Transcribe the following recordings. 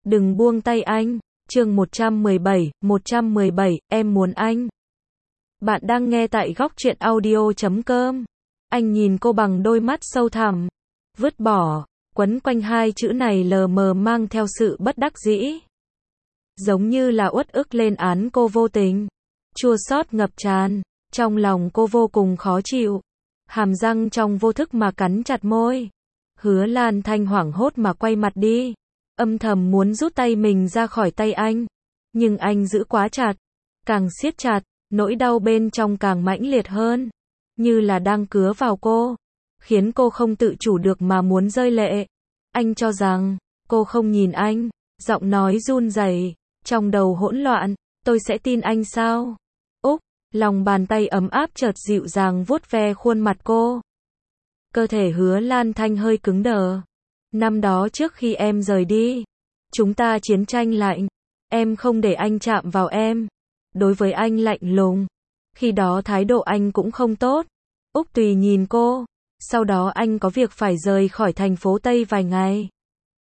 Đừng buông tay anh. Chương 117, em muốn anh. Bạn đang nghe tại góc truyện audio.com. Anh nhìn cô bằng đôi mắt sâu thẳm. Vứt bỏ, quấn quanh hai chữ này lờ mờ mang theo sự bất đắc dĩ. Giống như là uất ức lên án cô vô tình. Chua xót ngập tràn. Trong lòng cô vô cùng khó chịu. Hàm răng trong vô thức mà cắn chặt môi. Hứa Lan Thanh hoảng hốt mà quay mặt đi. Âm thầm muốn rút tay mình ra khỏi tay anh. Nhưng anh giữ quá chặt. Càng siết chặt, nỗi đau bên trong càng mãnh liệt hơn. Như là đang cứa vào cô. Khiến cô không tự chủ được mà muốn rơi lệ. Anh cho rằng, cô không nhìn anh. Giọng nói run rẩy, trong đầu hỗn loạn. Tôi sẽ tin anh sao? Úc, lòng bàn tay ấm áp chợt dịu dàng vuốt ve khuôn mặt cô. Cơ thể Hứa Lan Thanh hơi cứng đờ. Năm đó trước khi em rời đi, chúng ta chiến tranh lạnh. Em không để anh chạm vào em. Đối với anh lạnh lùng. Khi đó thái độ anh cũng không tốt. Úc Tùy nhìn cô. Sau đó anh có việc phải rời khỏi thành phố Tây vài ngày.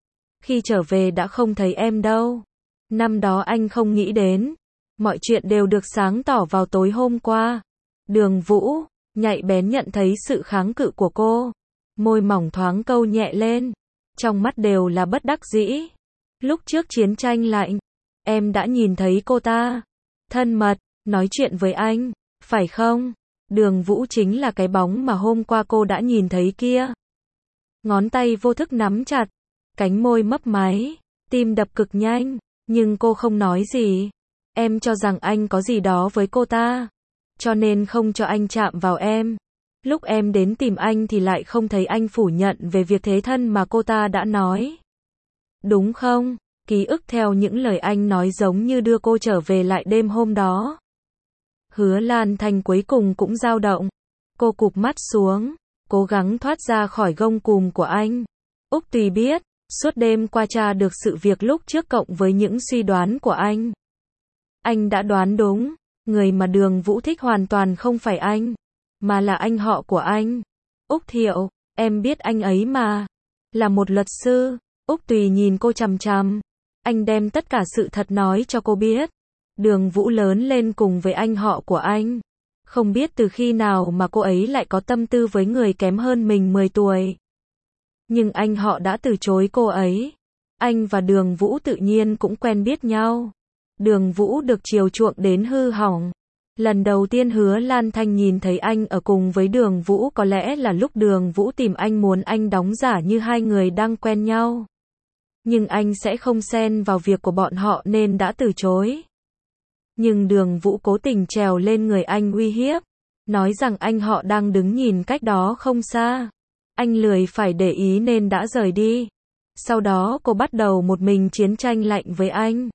Khi trở về đã không thấy em đâu. Năm đó anh không nghĩ đến. Mọi chuyện đều được sáng tỏ vào tối hôm qua. Đường Vũ, nhạy bén nhận thấy sự kháng cự của cô. Môi mỏng thoáng câu nhẹ lên. Trong mắt đều là bất đắc dĩ. Lúc trước chiến tranh lạnh, em đã nhìn thấy cô ta. Thân mật, nói chuyện với anh, phải không? Đường Vũ chính là cái bóng mà hôm qua cô đã nhìn thấy kia. Ngón tay vô thức nắm chặt, cánh môi mấp máy, tim đập cực nhanh, nhưng cô không nói gì. Em cho rằng anh có gì đó với cô ta, cho nên không cho anh chạm vào em. Lúc em đến tìm anh thì lại không thấy anh phủ nhận về việc thế thân mà cô ta đã nói. Đúng không? Ký ức theo những lời anh nói giống như đưa cô trở về lại đêm hôm đó. Hứa Lan Thanh cuối cùng cũng dao động. Cô cụp mắt xuống, cố gắng thoát ra khỏi gông cùm của anh. Úc Tùy biết, suốt đêm qua tra được sự việc lúc trước cộng với những suy đoán của anh. Anh đã đoán đúng, người mà Đường Vũ thích hoàn toàn không phải anh, mà là anh họ của anh. Úc Thiệu, em biết anh ấy mà, là một luật sư. Úc Tùy nhìn cô chằm chằm. Anh đem tất cả sự thật nói cho cô biết. Đường Vũ lớn lên cùng với anh họ của anh. Không biết từ khi nào mà cô ấy lại có tâm tư với người kém hơn mình 10 tuổi. Nhưng anh họ đã từ chối cô ấy. Anh và Đường Vũ tự nhiên cũng quen biết nhau. Đường Vũ được chiều chuộng đến hư hỏng. Lần đầu tiên Hứa Lan Thanh nhìn thấy anh ở cùng với Đường Vũ có lẽ là lúc Đường Vũ tìm anh muốn anh đóng giả như hai người đang quen nhau. Nhưng anh sẽ không xen vào việc của bọn họ nên đã từ chối. Nhưng Đường Vũ cố tình trèo lên người anh uy hiếp. Nói rằng anh họ đang đứng nhìn cách đó không xa. Anh lười phải để ý nên đã rời đi. Sau đó cô bắt đầu một mình chiến tranh lạnh với anh.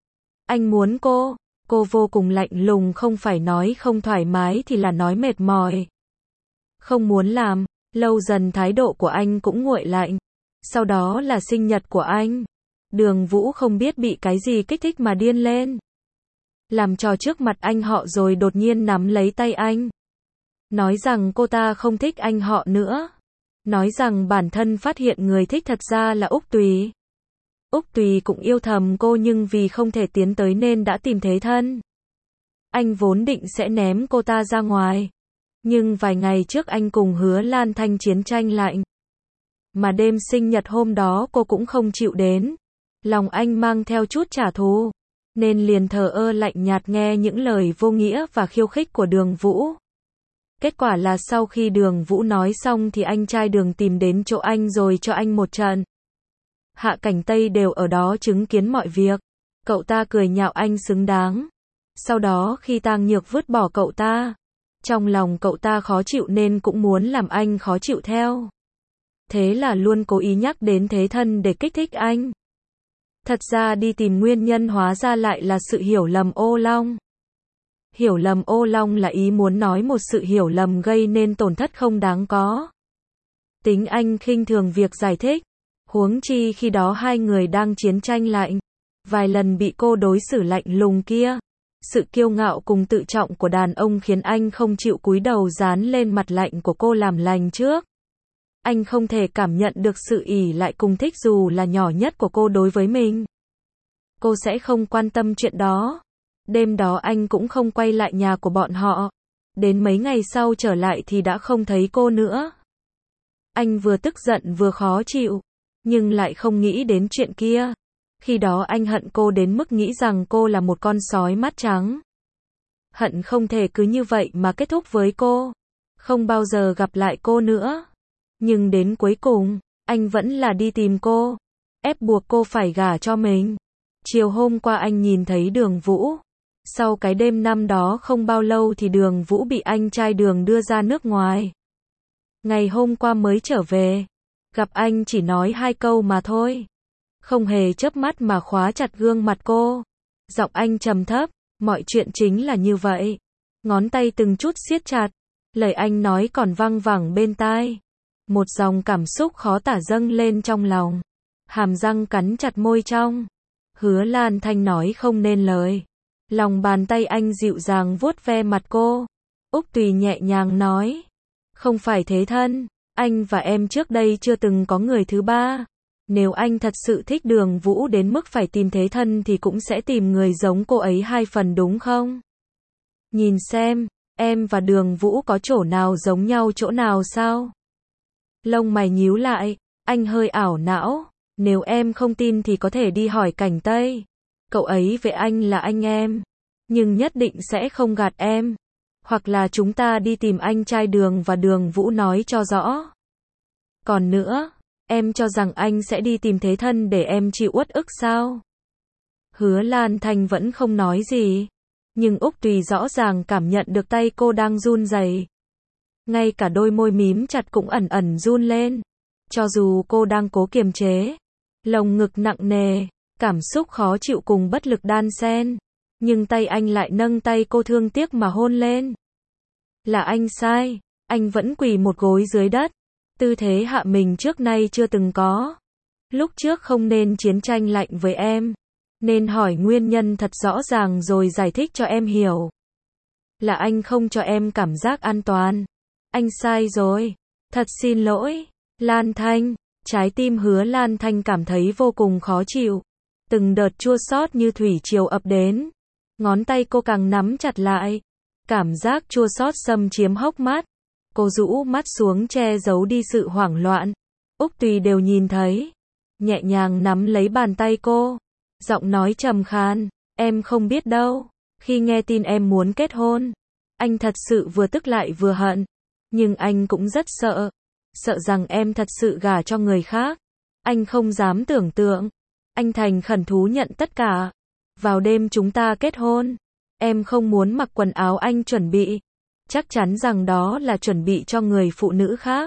Anh muốn cô vô cùng lạnh lùng, không phải nói không thoải mái thì là nói mệt mỏi. Không muốn làm, lâu dần thái độ của anh cũng nguội lạnh. Sau đó là sinh nhật của anh. Đường Vũ không biết bị cái gì kích thích mà điên lên. Làm trò trước mặt anh họ rồi đột nhiên nắm lấy tay anh. Nói rằng cô ta không thích anh họ nữa. Nói rằng bản thân phát hiện người thích thật ra là Úc Tùy. Úc Tùy cũng yêu thầm cô nhưng vì không thể tiến tới nên đã tìm thế thân. Anh vốn định sẽ ném cô ta ra ngoài. Nhưng vài ngày trước anh cùng Hứa Lan Thanh chiến tranh lạnh. Mà đêm sinh nhật hôm đó cô cũng không chịu đến. Lòng anh mang theo chút trả thù. Nên liền thờ ơ lạnh nhạt nghe những lời vô nghĩa và khiêu khích của Đường Vũ. Kết quả là sau khi Đường Vũ nói xong thì anh trai Đường tìm đến chỗ anh rồi cho anh một trận. Hạ Cảnh Tây đều ở đó chứng kiến mọi việc. Cậu ta cười nhạo anh xứng đáng. Sau đó khi Tang Nhược vứt bỏ cậu ta, trong lòng cậu ta khó chịu nên cũng muốn làm anh khó chịu theo. Thế là luôn cố ý nhắc đến thế thân để kích thích anh. Thật ra đi tìm nguyên nhân hóa ra lại là sự hiểu lầm ô long. Hiểu lầm ô long là ý muốn nói một sự hiểu lầm gây nên tổn thất không đáng có. Tính anh khinh thường việc giải thích. Huống chi khi đó hai người đang chiến tranh lạnh. Vài lần bị cô đối xử lạnh lùng kia. Sự kiêu ngạo cùng tự trọng của đàn ông khiến anh không chịu cúi đầu dán lên mặt lạnh của cô làm lành trước. Anh không thể cảm nhận được sự ỷ lại cùng thích dù là nhỏ nhất của cô đối với mình. cô sẽ không quan tâm chuyện đó. Đêm đó anh cũng không quay lại nhà của bọn họ. Đến mấy ngày sau trở lại thì đã không thấy cô nữa. Anh vừa tức giận vừa khó chịu, nhưng lại không nghĩ đến chuyện kia. Khi đó anh hận cô đến mức nghĩ rằng cô là một con sói mắt trắng. Hận không thể cứ như vậy mà kết thúc với cô, không bao giờ gặp lại cô nữa. Nhưng đến cuối cùng, anh vẫn là đi tìm cô, ép buộc cô phải gả cho mình. Chiều hôm qua anh nhìn thấy Đường Vũ. Sau cái đêm năm đó không bao lâu thì Đường Vũ bị anh trai Đường đưa ra nước ngoài. Ngày hôm qua mới trở về, gặp anh chỉ nói 2 câu mà thôi. Không hề chớp mắt mà khóa chặt gương mặt cô. Giọng anh trầm thấp, mọi chuyện chính là như vậy. Ngón tay từng chút siết chặt, lời anh nói còn văng vẳng bên tai. Một dòng cảm xúc khó tả dâng lên trong lòng. Hàm răng cắn chặt môi trong. Hứa Lan Thanh nói không nên lời. Lòng bàn tay anh dịu dàng vuốt ve mặt cô. Úc Tùy nhẹ nhàng nói. Không phải thế thân, anh và em trước đây chưa từng có người thứ ba. Nếu anh thật sự thích Đường Vũ đến mức phải tìm thế thân thì cũng sẽ tìm người giống cô ấy 2 phần đúng không? Nhìn xem, em và Đường Vũ có chỗ nào giống nhau chỗ nào sao? Lông mày nhíu lại, anh hơi ảo não. Nếu em không tin thì có thể đi hỏi Cảnh Tây. Cậu ấy với anh là anh em, nhưng nhất định sẽ không gạt em. Hoặc là chúng ta đi tìm anh trai Đường và Đường Vũ nói cho rõ. Còn nữa, em cho rằng anh sẽ đi tìm thế thân để em chịu uất ức sao? Hứa Lan Thanh vẫn không nói gì, nhưng Úc Tùy rõ ràng cảm nhận được tay cô đang run rẩy. Ngay cả đôi môi mím chặt cũng ẩn ẩn run lên. Cho dù cô đang cố kiềm chế, lồng ngực nặng nề, cảm xúc khó chịu cùng bất lực đan xen, nhưng tay anh lại nâng tay cô thương tiếc mà hôn lên. Là anh sai, anh vẫn quỳ một gối dưới đất, tư thế hạ mình trước nay chưa từng có. Lúc trước không nên chiến tranh lạnh với em, nên hỏi nguyên nhân thật rõ ràng rồi giải thích cho em hiểu. Là anh không cho em cảm giác an toàn. Anh sai rồi. Thật xin lỗi, Lan Thanh. Trái tim Hứa Lan Thanh cảm thấy vô cùng khó chịu. Từng đợt chua xót như thủy triều ập đến. Ngón tay cô càng nắm chặt lại. Cảm giác chua xót xâm chiếm hốc mắt. Cô rũ mắt xuống che giấu đi sự hoảng loạn. Úc Tùy đều nhìn thấy. Nhẹ nhàng nắm lấy bàn tay cô. Giọng nói trầm khan. Em không biết đâu. Khi nghe tin em muốn kết hôn, anh thật sự vừa tức lại vừa hận. Nhưng anh cũng rất sợ. Sợ rằng em thật sự gả cho người khác. Anh không dám tưởng tượng. Anh thành khẩn thú nhận tất cả. Vào đêm chúng ta kết hôn, em không muốn mặc quần áo anh chuẩn bị. Chắc chắn rằng đó là chuẩn bị cho người phụ nữ khác.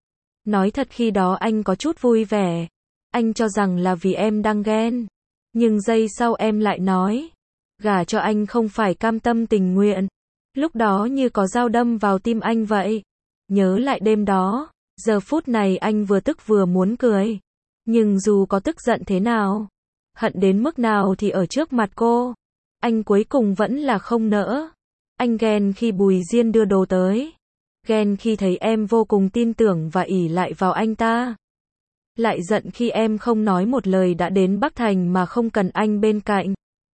Nói thật khi đó anh có chút vui vẻ. Anh cho rằng là vì em đang ghen. Nhưng giây sau em lại nói, gả cho anh không phải cam tâm tình nguyện. Lúc đó như có dao đâm vào tim anh vậy. Nhớ lại đêm đó, giờ phút này anh vừa tức vừa muốn cười. Nhưng dù có tức giận thế nào, hận đến mức nào thì ở trước mặt cô, anh cuối cùng vẫn là không nỡ. Anh ghen khi Bùi Diên đưa đồ tới. Ghen khi thấy em vô cùng tin tưởng và ỷ lại vào anh ta. Lại giận khi em không nói một lời đã đến Bắc Thành mà không cần anh bên cạnh.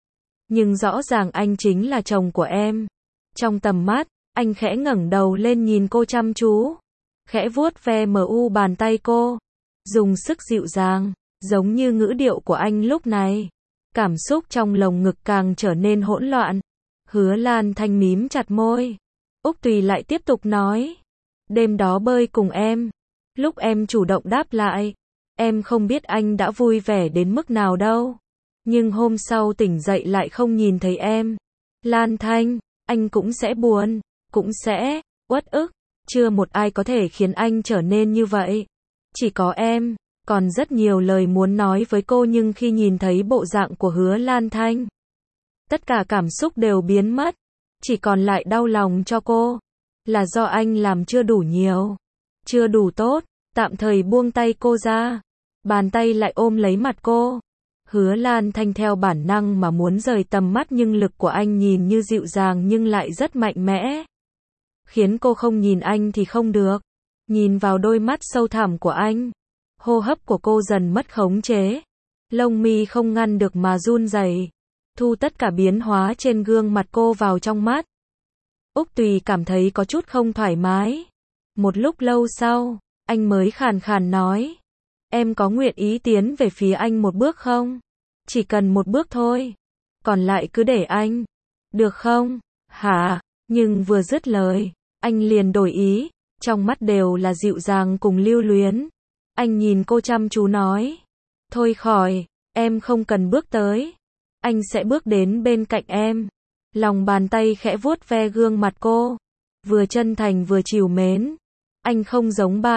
Nhưng rõ ràng anh chính là chồng của em. Trong tầm mắt, anh khẽ ngẩng đầu lên nhìn cô chăm chú. Khẽ vuốt ve bàn tay cô. Dùng sức dịu dàng, giống như ngữ điệu của anh lúc này. Cảm xúc trong lồng ngực càng trở nên hỗn loạn. Hứa Lan Thanh mím chặt môi. Úc Tùy lại tiếp tục nói. Đêm đó bơi cùng em. Lúc em chủ động đáp lại, em không biết anh đã vui vẻ đến mức nào đâu. Nhưng hôm sau tỉnh dậy lại không nhìn thấy em. Lan Thanh, anh cũng sẽ buồn, cũng sẽ uất ức. Chưa một ai có thể khiến anh trở nên như vậy. Chỉ có em. Còn rất nhiều lời muốn nói với cô nhưng khi nhìn thấy bộ dạng của Hứa Lan Thanh, tất cả cảm xúc đều biến mất. Chỉ còn lại đau lòng cho cô. Là do anh làm chưa đủ nhiều, chưa đủ tốt. Tạm thời buông tay cô ra. Bàn tay lại ôm lấy mặt cô. Hứa Lan Thanh theo bản năng mà muốn rời tầm mắt nhưng lực của anh nhìn như dịu dàng nhưng lại rất mạnh mẽ. Khiến cô không nhìn anh thì không được. Nhìn vào đôi mắt sâu thẳm của anh. Hô hấp của cô dần mất khống chế. lông mi không ngăn được mà run rẩy, thu tất cả biến hóa trên gương mặt cô vào trong mắt. Úc Tùy cảm thấy có chút không thoải mái. Một lúc lâu sau, anh mới khàn khàn nói, em có nguyện ý tiến về phía anh một bước không? Chỉ cần một bước thôi, còn lại cứ để anh, được không? Hả? Nhưng vừa dứt lời, anh liền đổi ý, trong mắt đều là dịu dàng cùng lưu luyến. Anh nhìn cô chăm chú nói, thôi khỏi, em không cần bước tới, anh sẽ bước đến bên cạnh em. Lòng bàn tay khẽ vuốt ve gương mặt cô, vừa chân thành vừa trìu mến. Anh không giống ba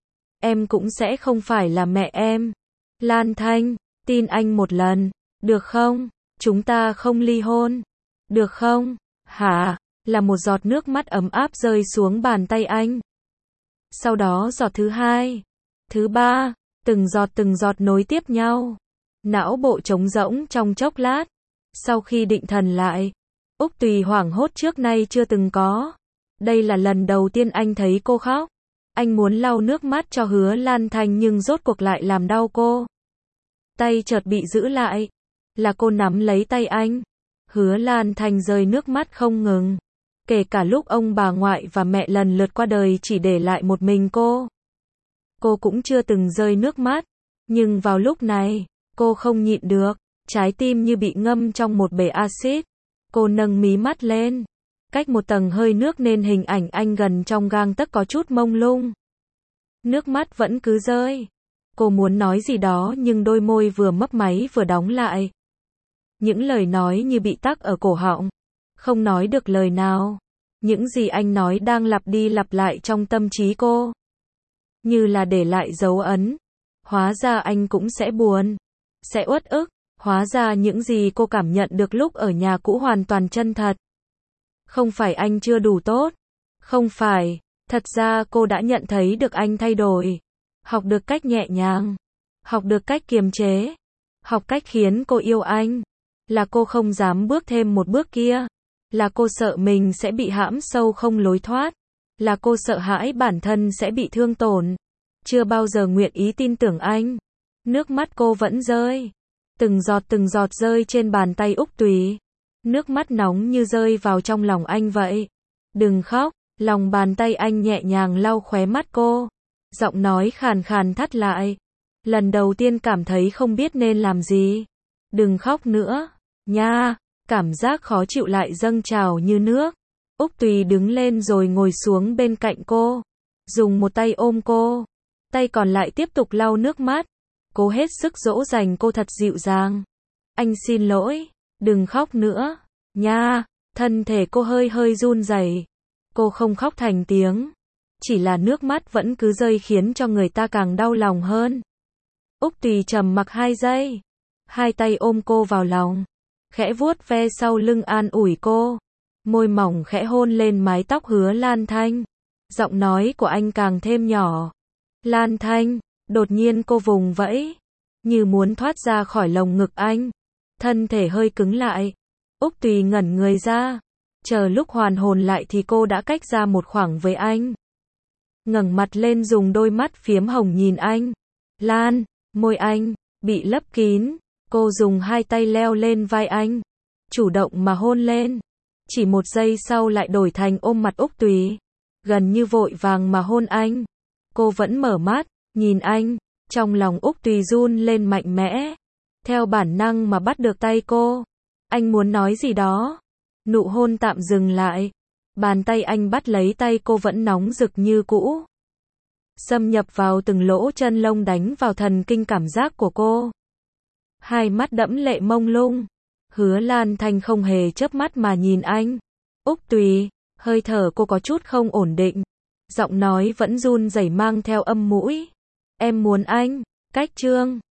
em cũng sẽ không phải là mẹ em. Lan Thanh, tin anh một lần, được không? Chúng ta không ly hôn, được không? Hả? Là một giọt nước mắt ấm áp rơi xuống bàn tay anh. Sau đó giọt thứ hai, thứ ba, từng giọt nối tiếp nhau. Não bộ trống rỗng trong chốc lát. Sau khi định thần lại, Úc Tùy hoảng hốt trước nay chưa từng có. Đây là lần đầu tiên anh thấy cô khóc. Anh muốn lau nước mắt cho Hứa Lan Thanh nhưng rốt cuộc lại làm đau cô. Tay chợt bị giữ lại. Là cô nắm lấy tay anh. Hứa Lan Thanh rơi nước mắt không ngừng. Kể cả lúc ông bà ngoại và mẹ lần lượt qua đời chỉ để lại một mình cô. Cô cũng chưa từng rơi nước mắt. Nhưng vào lúc này, cô không nhịn được. Trái tim như bị ngâm trong một bể axit. Cô nâng mí mắt lên. Cách một tầng hơi nước nên hình ảnh anh gần trong gang tấc có chút mông lung. Nước mắt vẫn cứ rơi. Cô muốn nói gì đó nhưng đôi môi vừa mấp máy vừa đóng lại. Những lời nói như bị tắc ở cổ họng. Không nói được lời nào. Những gì anh nói đang lặp đi lặp lại trong tâm trí cô. Như là để lại dấu ấn. Hóa ra anh cũng sẽ buồn. Sẽ uất ức. Hóa ra những gì cô cảm nhận được lúc ở nhà cũ hoàn toàn chân thật. Không phải anh chưa đủ tốt. Không phải. Thật ra cô đã nhận thấy được anh thay đổi. Học được cách nhẹ nhàng. Học được cách kiềm chế. Học cách khiến cô yêu anh. Là cô không dám bước thêm một bước kia. Là cô sợ mình sẽ bị hãm sâu không lối thoát. Là cô sợ hãi bản thân sẽ bị thương tổn. Chưa bao giờ nguyện ý tin tưởng anh. Nước mắt cô vẫn rơi. Từng giọt rơi trên bàn tay Úc Tùy. Nước mắt nóng như rơi vào trong lòng anh vậy. Đừng khóc. Lòng bàn tay anh nhẹ nhàng lau khóe mắt cô. Giọng nói khàn khàn thắt lại. Lần đầu tiên cảm thấy không biết nên làm gì. Đừng khóc nữa. Nha. Cảm giác khó chịu lại dâng trào như nước. Úc Tùy đứng lên rồi ngồi xuống bên cạnh cô. Dùng một tay ôm cô. Tay còn lại tiếp tục lau nước mắt. Cô hết sức dỗ dành cô thật dịu dàng. Anh xin lỗi. Đừng khóc nữa. Nha. Thân thể cô hơi run rẩy. Cô không khóc thành tiếng. Chỉ là nước mắt vẫn cứ rơi khiến cho người ta càng đau lòng hơn. Úc Tùy trầm mặc 2 giây. Hai tay ôm cô vào lòng. Khẽ vuốt ve sau lưng an ủi cô. Môi mỏng khẽ hôn lên mái tóc Hứa Lan Thanh. Giọng nói của anh càng thêm nhỏ. Lan Thanh. Đột nhiên cô vùng vẫy. Như muốn thoát ra khỏi lồng ngực anh. Thân thể hơi cứng lại. Úc Tùy ngẩn người ra. Chờ lúc hoàn hồn lại thì cô đã cách ra một khoảng với anh. Ngẩng mặt lên dùng đôi mắt phiếm hồng nhìn anh. Lan. Môi anh bị lấp kín. Cô dùng hai tay leo lên vai anh. Chủ động mà hôn lên. Chỉ một giây sau lại đổi thành ôm mặt Úc Tùy. Gần như vội vàng mà hôn anh. Cô vẫn mở mắt, nhìn anh. Trong lòng Úc Tùy run lên mạnh mẽ. Theo bản năng mà bắt được tay cô. Anh muốn nói gì đó. Nụ hôn tạm dừng lại. Bàn tay anh bắt lấy tay cô vẫn nóng rực như cũ. Xâm nhập vào từng lỗ chân lông đánh vào thần kinh cảm giác của cô. Hai mắt đẫm lệ mông lung. Hứa Lan Thanh không hề chớp mắt mà nhìn anh. Úc Tùy, hơi thở cô có chút không ổn định. Giọng nói vẫn run rẩy mang theo âm mũi. Em muốn anh. Cách chương